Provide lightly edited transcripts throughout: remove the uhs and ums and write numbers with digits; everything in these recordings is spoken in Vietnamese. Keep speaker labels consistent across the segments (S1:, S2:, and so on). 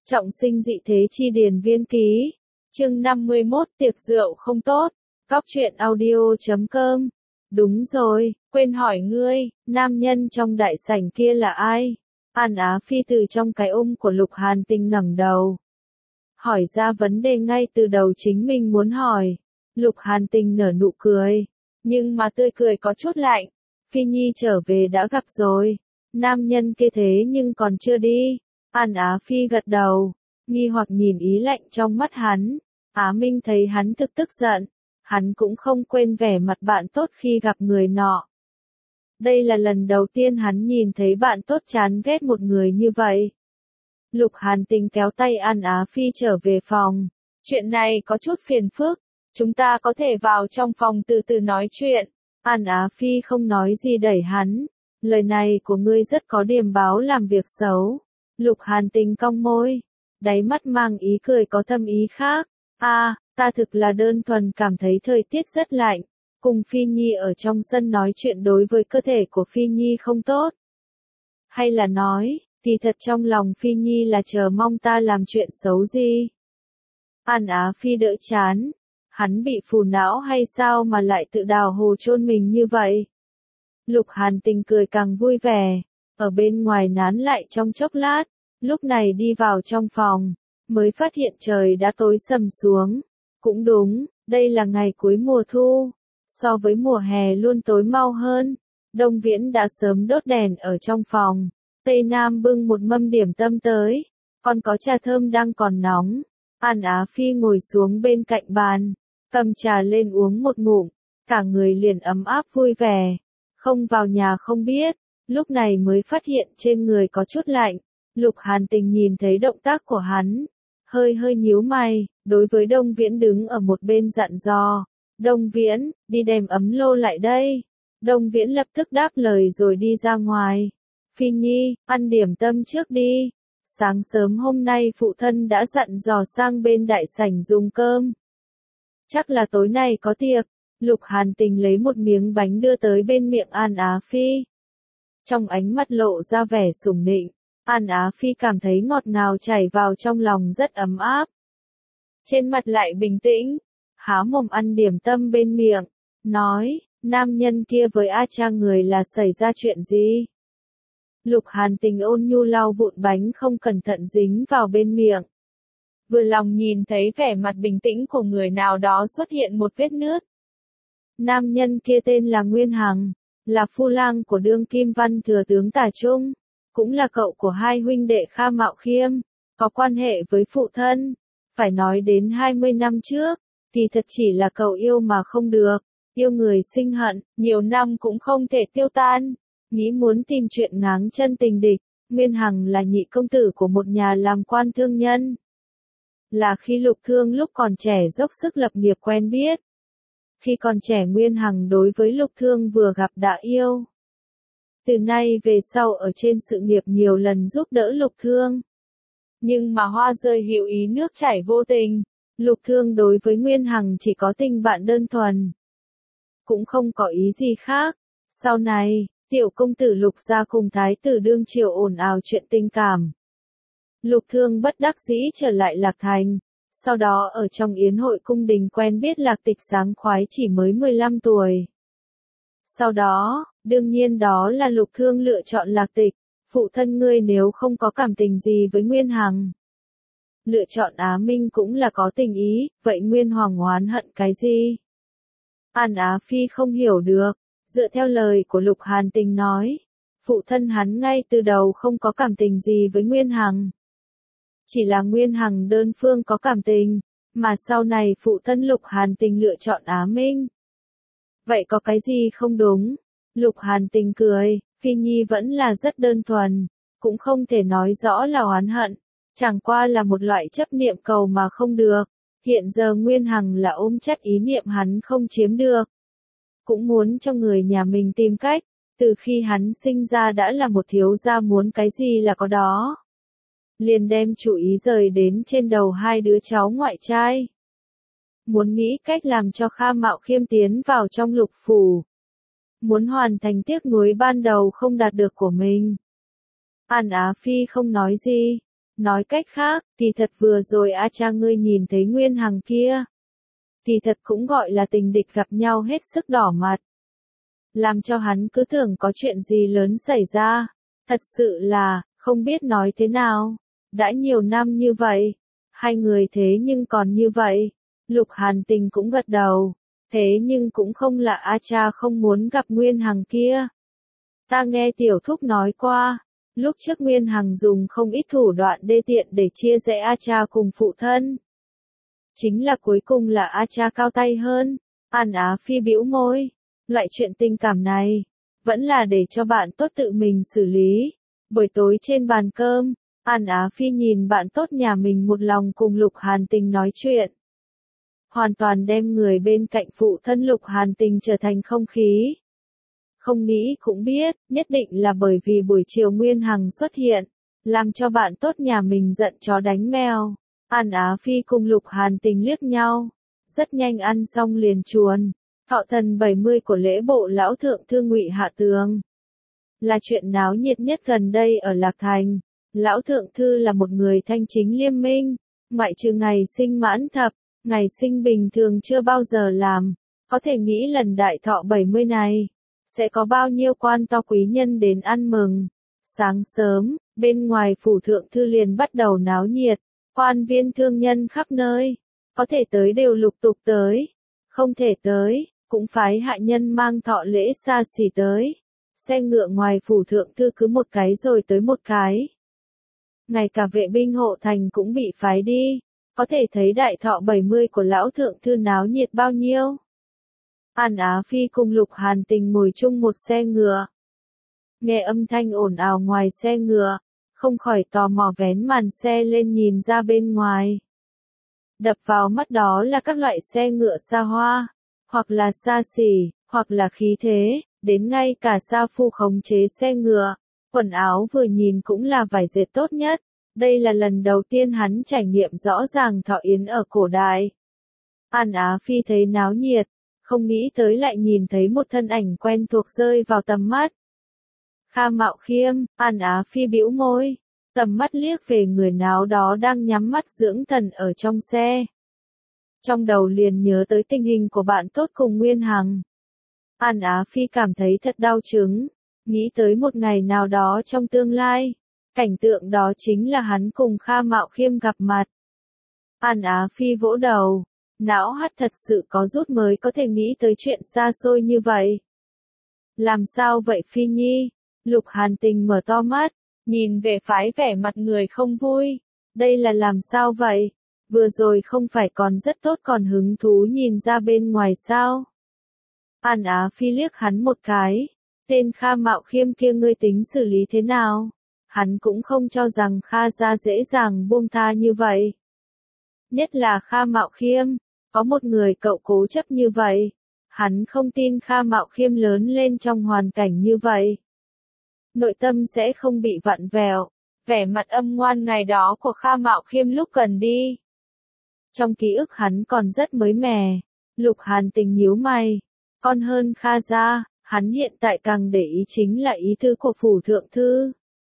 S1: Trọng sinh dị thế chi điển viên ký. Chương 51 tiệc rượu không tốt. Góc truyện audio.com. Đúng rồi, quên hỏi ngươi, nam nhân trong đại sảnh kia là ai? An Á Phi từ trong cái ôm của Lục Hàn Tình ngẩng đầu. Hỏi ra vấn đề ngay từ đầu chính mình muốn hỏi. Lục Hàn Tình nở nụ cười. Nhưng mà tươi cười có chút lạnh. Phi Nhi trở về đã gặp rồi. Nam nhân kia thế nhưng còn chưa đi. An Á Phi gật đầu, nghi hoặc nhìn ý lạnh trong mắt hắn. Á Minh thấy hắn thực tức giận, hắn cũng không quên vẻ mặt bạn tốt khi gặp người nọ. Đây là lần đầu tiên hắn nhìn thấy bạn tốt chán ghét một người như vậy. Lục Hàn Tình kéo tay An Á Phi trở về phòng. Chuyện này có chút phiền phức, chúng ta có thể vào trong phòng từ từ nói chuyện. An Á Phi không nói gì đẩy hắn. Lời này của ngươi rất có điềm báo làm việc xấu. Lục Hàn Tình cong môi, đáy mắt mang ý cười có thâm ý khác. Ta thực là đơn thuần cảm thấy thời tiết rất lạnh. Cùng Phi Nhi ở trong sân nói chuyện đối với cơ thể của Phi Nhi không tốt. Hay là nói, thì thật trong lòng Phi Nhi là chờ mong ta làm chuyện xấu gì? An Á Phi đỡ chán. Hắn bị phù não hay sao mà lại tự đào hồ chôn mình như vậy? Lục Hàn Tình cười càng vui vẻ. Ở bên ngoài nán lại trong chốc lát, lúc này đi vào trong phòng, mới phát hiện trời đã tối sầm xuống. Cũng đúng, đây là ngày cuối mùa thu, so với mùa hè luôn tối mau hơn. Đông Viễn đã sớm đốt đèn ở trong phòng, Tây Nam bưng một mâm điểm tâm tới, còn có trà thơm đang còn nóng. An Á Phi ngồi xuống bên cạnh bàn, cầm trà lên uống một ngụm, cả người liền ấm áp vui vẻ, không vào nhà không biết. Lúc này mới phát hiện trên người có chút lạnh. Lục Hàn Tình nhìn thấy động tác của hắn, hơi nhíu mày, đối với Đông Viễn đứng ở một bên dặn dò. Đông Viễn, đi đem ấm lô lại đây. Đông Viễn lập tức đáp lời rồi đi ra ngoài. Phi Nhi, ăn điểm tâm trước đi. Sáng sớm hôm nay phụ thân đã dặn dò sang bên đại sảnh dùng cơm. Chắc là tối nay có tiệc. Lục Hàn Tình lấy một miếng bánh đưa tới bên miệng An Á Phi. Trong ánh mắt lộ ra vẻ sủng nịnh, An Á Phi cảm thấy ngọt ngào chảy vào trong lòng rất ấm áp. Trên mặt lại bình tĩnh, há mồm ăn điểm tâm bên miệng, nói, nam nhân kia với A Cha người là xảy ra chuyện gì? Lục Hàn Tình ôn nhu lau vụn bánh không cẩn thận dính vào bên miệng. Vừa lòng nhìn thấy vẻ mặt bình tĩnh của người nào đó xuất hiện một vết nứt. Nam nhân kia tên là Nguyên Hằng, là phu lang của đương kim văn thừa tướng Tả Trung, cũng là cậu của hai huynh đệ Kha Mạo Khiêm, có quan hệ với phụ thân. Phải nói đến 20 năm trước, thì thật chỉ là cậu yêu mà không được, yêu người sinh hận, nhiều năm cũng không thể tiêu tan, nghĩ muốn tìm chuyện ngáng chân tình địch. Nguyên Hằng là nhị công tử của một nhà làm quan thương nhân. Là khi Lục Thương lúc còn trẻ dốc sức lập nghiệp quen biết. Khi còn trẻ Nguyên Hằng đối với Lục Thương vừa gặp đã yêu. Từ nay về sau ở trên sự nghiệp nhiều lần giúp đỡ Lục Thương. Nhưng mà hoa rơi hữu ý nước chảy vô tình, Lục Thương đối với Nguyên Hằng chỉ có tình bạn đơn thuần. Cũng không có ý gì khác. Sau này, tiểu công tử Lục gia cùng thái tử đương triều ồn ào chuyện tình cảm. Lục Thương bất đắc dĩ trở lại Lạc Thành. Sau đó ở trong yến hội cung đình quen biết Lạc Tịch sáng khoái chỉ mới 15 tuổi. Sau đó, đương nhiên đó là Lục Thương lựa chọn Lạc Tịch. Phụ thân ngươi nếu không có cảm tình gì với Nguyên Hằng, lựa chọn Á Minh cũng là có tình ý, vậy Nguyên Hoàng oán hận cái gì? An Á Phi không hiểu được, dựa theo lời của Lục Hàn Tình nói, phụ thân hắn ngay từ đầu không có cảm tình gì với Nguyên Hằng. Chỉ là Nguyên Hằng đơn phương có cảm tình, mà sau này phụ thân Lục Hàn Tình lựa chọn Á Minh. Vậy có cái gì không đúng? Lục Hàn Tình cười, Phi Nhi vẫn là rất đơn thuần, cũng không thể nói rõ là oán hận, chẳng qua là một loại chấp niệm cầu mà không được. Hiện giờ Nguyên Hằng là ôm chắc ý niệm hắn không chiếm được. Cũng muốn cho người nhà mình tìm cách, từ khi hắn sinh ra đã là một thiếu gia muốn cái gì là có đó. Liền đem chủ ý rời đến trên đầu hai đứa cháu ngoại trai. Muốn nghĩ cách làm cho Kha Mạo Khiêm tiến vào trong Lục phủ. Muốn hoàn thành tiếc nuối ban đầu không đạt được của mình. An Á Phi không nói gì. Nói cách khác, kỳ thật vừa rồi A Cha ngươi nhìn thấy Nguyên Hằng kia. Kỳ thật cũng gọi là tình địch gặp nhau hết sức đỏ mặt. Làm cho hắn cứ tưởng có chuyện gì lớn xảy ra. Thật sự là, không biết nói thế nào. Đã nhiều năm như vậy. Hai người thế nhưng còn như vậy. Lục Hàn Tình cũng gật đầu. Thế nhưng cũng không là A Cha không muốn gặp Nguyên Hằng kia. Ta nghe tiểu thúc nói qua. Lúc trước Nguyên Hằng dùng không ít thủ đoạn đê tiện để chia rẽ A Cha cùng phụ thân. Chính là cuối cùng là A Cha cao tay hơn. An Á Phi bĩu môi. Loại chuyện tình cảm này, vẫn là để cho bạn tốt tự mình xử lý. Buổi tối trên bàn cơm, An Á Phi nhìn bạn tốt nhà mình một lòng cùng Lục Hàn Tình nói chuyện. Hoàn toàn đem người bên cạnh phụ thân Lục Hàn Tình trở thành không khí. Không nghĩ cũng biết, nhất định là bởi vì buổi chiều Nguyên Hằng xuất hiện, làm cho bạn tốt nhà mình giận chó đánh mèo. An Á Phi cùng Lục Hàn Tình liếc nhau, rất nhanh ăn xong liền chuồn. Thọ thần 70 của lễ bộ lão thượng thư Ngụy Hạ Tường. Là chuyện náo nhiệt nhất gần đây ở Lạc Thành. Lão thượng thư là một người thanh chính liêm minh, ngoại trừ ngày sinh mãn thập, ngày sinh bình thường chưa bao giờ làm. Có thể nghĩ lần đại thọ 70 này, sẽ có bao nhiêu quan to quý nhân đến ăn mừng. Sáng sớm, bên ngoài phủ thượng thư liền bắt đầu náo nhiệt, quan viên thương nhân khắp nơi, có thể tới đều lục tục tới, không thể tới, cũng phái hạ nhân mang thọ lễ xa xỉ tới. Xe ngựa ngoài phủ thượng thư cứ một cái rồi tới một cái. Ngay cả vệ binh hộ thành cũng bị phái đi, có thể thấy đại thọ 70 của lão thượng thư náo nhiệt bao nhiêu. An Á Phi cùng Lục Hàn Tình ngồi chung một xe ngựa. Nghe âm thanh ồn ào ngoài xe ngựa, không khỏi tò mò vén màn xe lên nhìn ra bên ngoài. Đập vào mắt đó là các loại xe ngựa xa hoa, hoặc là xa xỉ, hoặc là khí thế, đến ngay cả sa phu khống chế xe ngựa. Quần áo vừa nhìn cũng là vải dệt tốt nhất. Đây là lần đầu tiên hắn trải nghiệm rõ ràng thọ yến ở cổ đại. An Á Phi thấy náo nhiệt, không nghĩ tới lại nhìn thấy một thân ảnh quen thuộc rơi vào tầm mắt. Kha Mạo Khiêm, An Á Phi bĩu môi, tầm mắt liếc về người nào đó đang nhắm mắt dưỡng thần ở trong xe. Trong đầu liền nhớ tới tình hình của bạn tốt cùng Nguyên Hằng. An Á Phi cảm thấy thật đau chứng, nghĩ tới một ngày nào đó trong tương lai, cảnh tượng đó chính là hắn cùng Kha Mạo Khiêm gặp mặt. An Á Phi vỗ đầu, não hắt thật sự có rút mới có thể nghĩ tới chuyện xa xôi như vậy. Làm sao vậy Phi Nhi? Lục Hàn Tình mở to mắt, nhìn về phái vẻ mặt người không vui. Đây là làm sao vậy? Vừa rồi không phải còn rất tốt còn hứng thú nhìn ra bên ngoài sao? An Á Phi liếc hắn một cái. Tên Kha Mạo Khiêm kia ngươi tính xử lý thế nào? Hắn cũng không cho rằng Kha gia dễ dàng buông tha như vậy. Nhất là Kha Mạo Khiêm, có một người cậu cố chấp như vậy. Hắn không tin Kha Mạo Khiêm lớn lên trong hoàn cảnh như vậy. Nội tâm sẽ không bị vặn vẹo. Vẻ mặt âm ngoan ngày đó của Kha Mạo Khiêm lúc gần đi. Trong ký ức hắn còn rất mới mẻ. Lục Hàn Tình nhíu mày. Còn hơn Kha gia, hắn hiện tại càng để ý chính là ý thư của phủ thượng thư.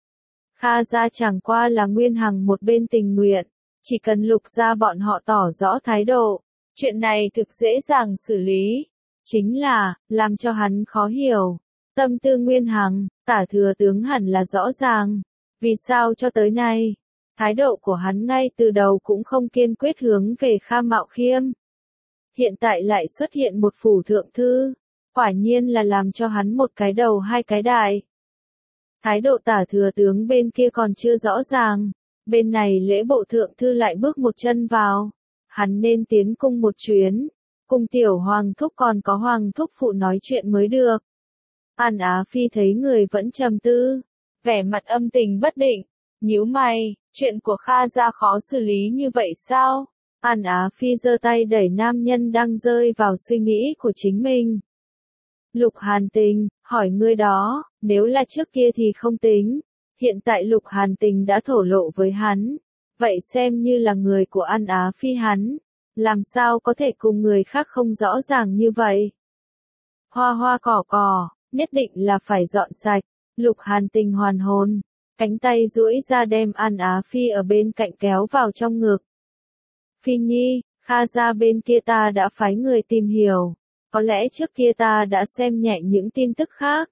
S1: Kha gia chẳng qua là Nguyên Hằng một bên tình nguyện, chỉ cần Lục gia bọn họ tỏ rõ thái độ, chuyện này thực dễ dàng xử lý. Chính là, làm cho hắn khó hiểu. Tâm tư Nguyên Hằng, Tả thừa tướng hẳn là rõ ràng. Vì sao cho tới nay, thái độ của hắn ngay từ đầu cũng không kiên quyết hướng về Kha Mạo Khiêm. Hiện tại lại xuất hiện một phủ thượng thư, quả nhiên là làm cho hắn một cái đầu hai cái đại. Thái độ Tả thừa tướng bên kia còn chưa rõ ràng, bên này lễ bộ thượng thư lại bước một chân vào. Hắn nên tiến cung một chuyến, cùng tiểu hoàng thúc còn có hoàng thúc phụ nói chuyện mới được. An Á Phi thấy người vẫn trầm tư, vẻ mặt âm tình bất định, nhíu mày, chuyện của Kha gia khó xử lý như vậy sao? An Á Phi giơ tay đẩy nam nhân đang rơi vào suy nghĩ của chính mình. Lục Hàn Tình, hỏi ngươi đó, nếu là trước kia thì không tính, hiện tại Lục Hàn Tình đã thổ lộ với hắn, vậy xem như là người của An Á Phi hắn, làm sao có thể cùng người khác không rõ ràng như vậy? Hoa hoa cỏ cỏ, nhất định là phải dọn sạch. Lục Hàn Tình hoàn hồn, cánh tay duỗi ra đem An Á Phi ở bên cạnh kéo vào trong ngực. Phi Nhi, Kha gia bên kia ta đã phái người tìm hiểu, có lẽ trước kia ta đã xem nhẹ những tin tức khác.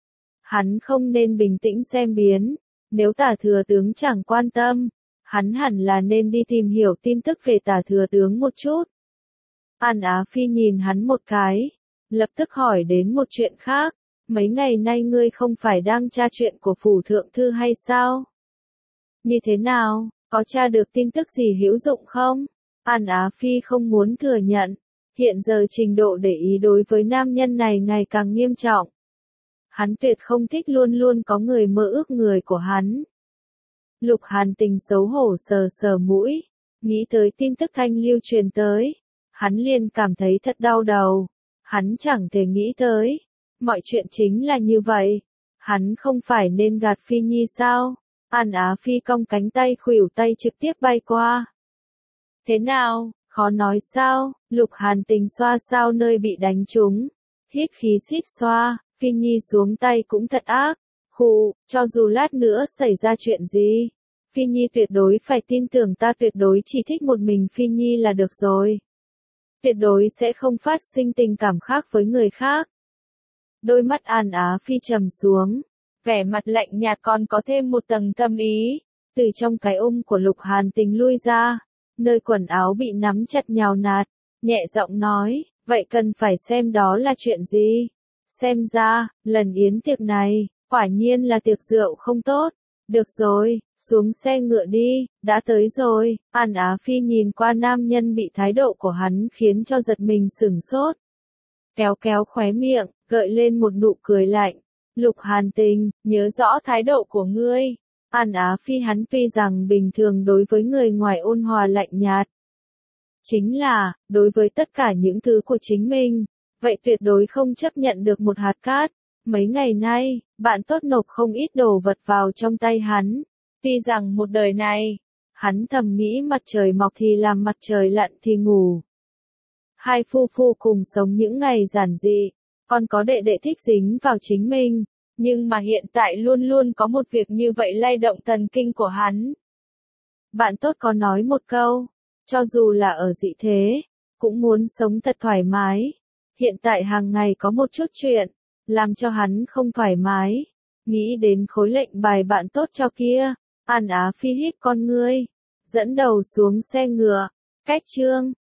S1: Hắn không nên bình tĩnh xem biến, nếu Tả thừa tướng chẳng quan tâm, hắn hẳn là nên đi tìm hiểu tin tức về Tả thừa tướng một chút. An Á Phi nhìn hắn một cái, lập tức hỏi đến một chuyện khác, mấy ngày nay ngươi không phải đang tra chuyện của phủ thượng thư hay sao? Như thế nào, có tra được tin tức gì hữu dụng không? An Á Phi không muốn thừa nhận, hiện giờ trình độ để ý đối với nam nhân này ngày càng nghiêm trọng. Hắn tuyệt không thích luôn luôn có người mơ ước người của hắn. Lục Hàn Tình xấu hổ sờ sờ mũi, nghĩ tới tin tức thanh lưu truyền tới, hắn liền cảm thấy thật đau đầu. Hắn chẳng thể nghĩ tới, mọi chuyện chính là như vậy. Hắn không phải nên gạt Phi Nhi sao? An Á Phi cong cánh tay khuỷu tay trực tiếp bay qua. Thế nào, khó nói sao? Lục Hàn Tình xoa sao nơi bị đánh trúng, hít khí xít xoa. Phi Nhi xuống tay cũng thật ác. Khụ, cho dù lát nữa xảy ra chuyện gì, Phi Nhi tuyệt đối phải tin tưởng ta, tuyệt đối chỉ thích một mình Phi Nhi là được rồi. Tuyệt đối sẽ không phát sinh tình cảm khác với người khác. Đôi mắt An Á Phi trầm xuống, vẻ mặt lạnh nhạt còn có thêm một tầng thâm ý, từ trong cái ôm của Lục Hàn Tình lui ra, nơi quần áo bị nắm chặt nhào nạt, nhẹ giọng nói, vậy cần phải xem đó là chuyện gì? Xem ra, lần yến tiệc này, quả nhiên là tiệc rượu không tốt. Được rồi, xuống xe ngựa đi, đã tới rồi. An Á Phi nhìn qua nam nhân bị thái độ của hắn khiến cho giật mình sửng sốt. Kéo kéo khóe miệng, gợi lên một nụ cười lạnh. Lục Hàn Tình, nhớ rõ thái độ của ngươi. An Á Phi hắn tuy rằng bình thường đối với người ngoài ôn hòa lạnh nhạt, chính là, đối với tất cả những thứ của chính mình, vậy tuyệt đối không chấp nhận được một hạt cát. Mấy ngày nay, bạn tốt nộp không ít đồ vật vào trong tay hắn. Tuy rằng một đời này, hắn thầm nghĩ mặt trời mọc thì làm, mặt trời lặn thì ngủ. Hai phu phu cùng sống những ngày giản dị, còn có đệ đệ thích dính vào chính mình. Nhưng mà hiện tại luôn luôn có một việc như vậy lay động thần kinh của hắn. Bạn tốt có nói một câu, cho dù là ở dị thế, cũng muốn sống thật thoải mái. Hiện tại hàng ngày có một chút chuyện, làm cho hắn không thoải mái. Nghĩ đến khối lệnh bài bạn tốt cho kia, An Á Phi hít con ngươi, dẫn đầu xuống xe ngựa, cách chương.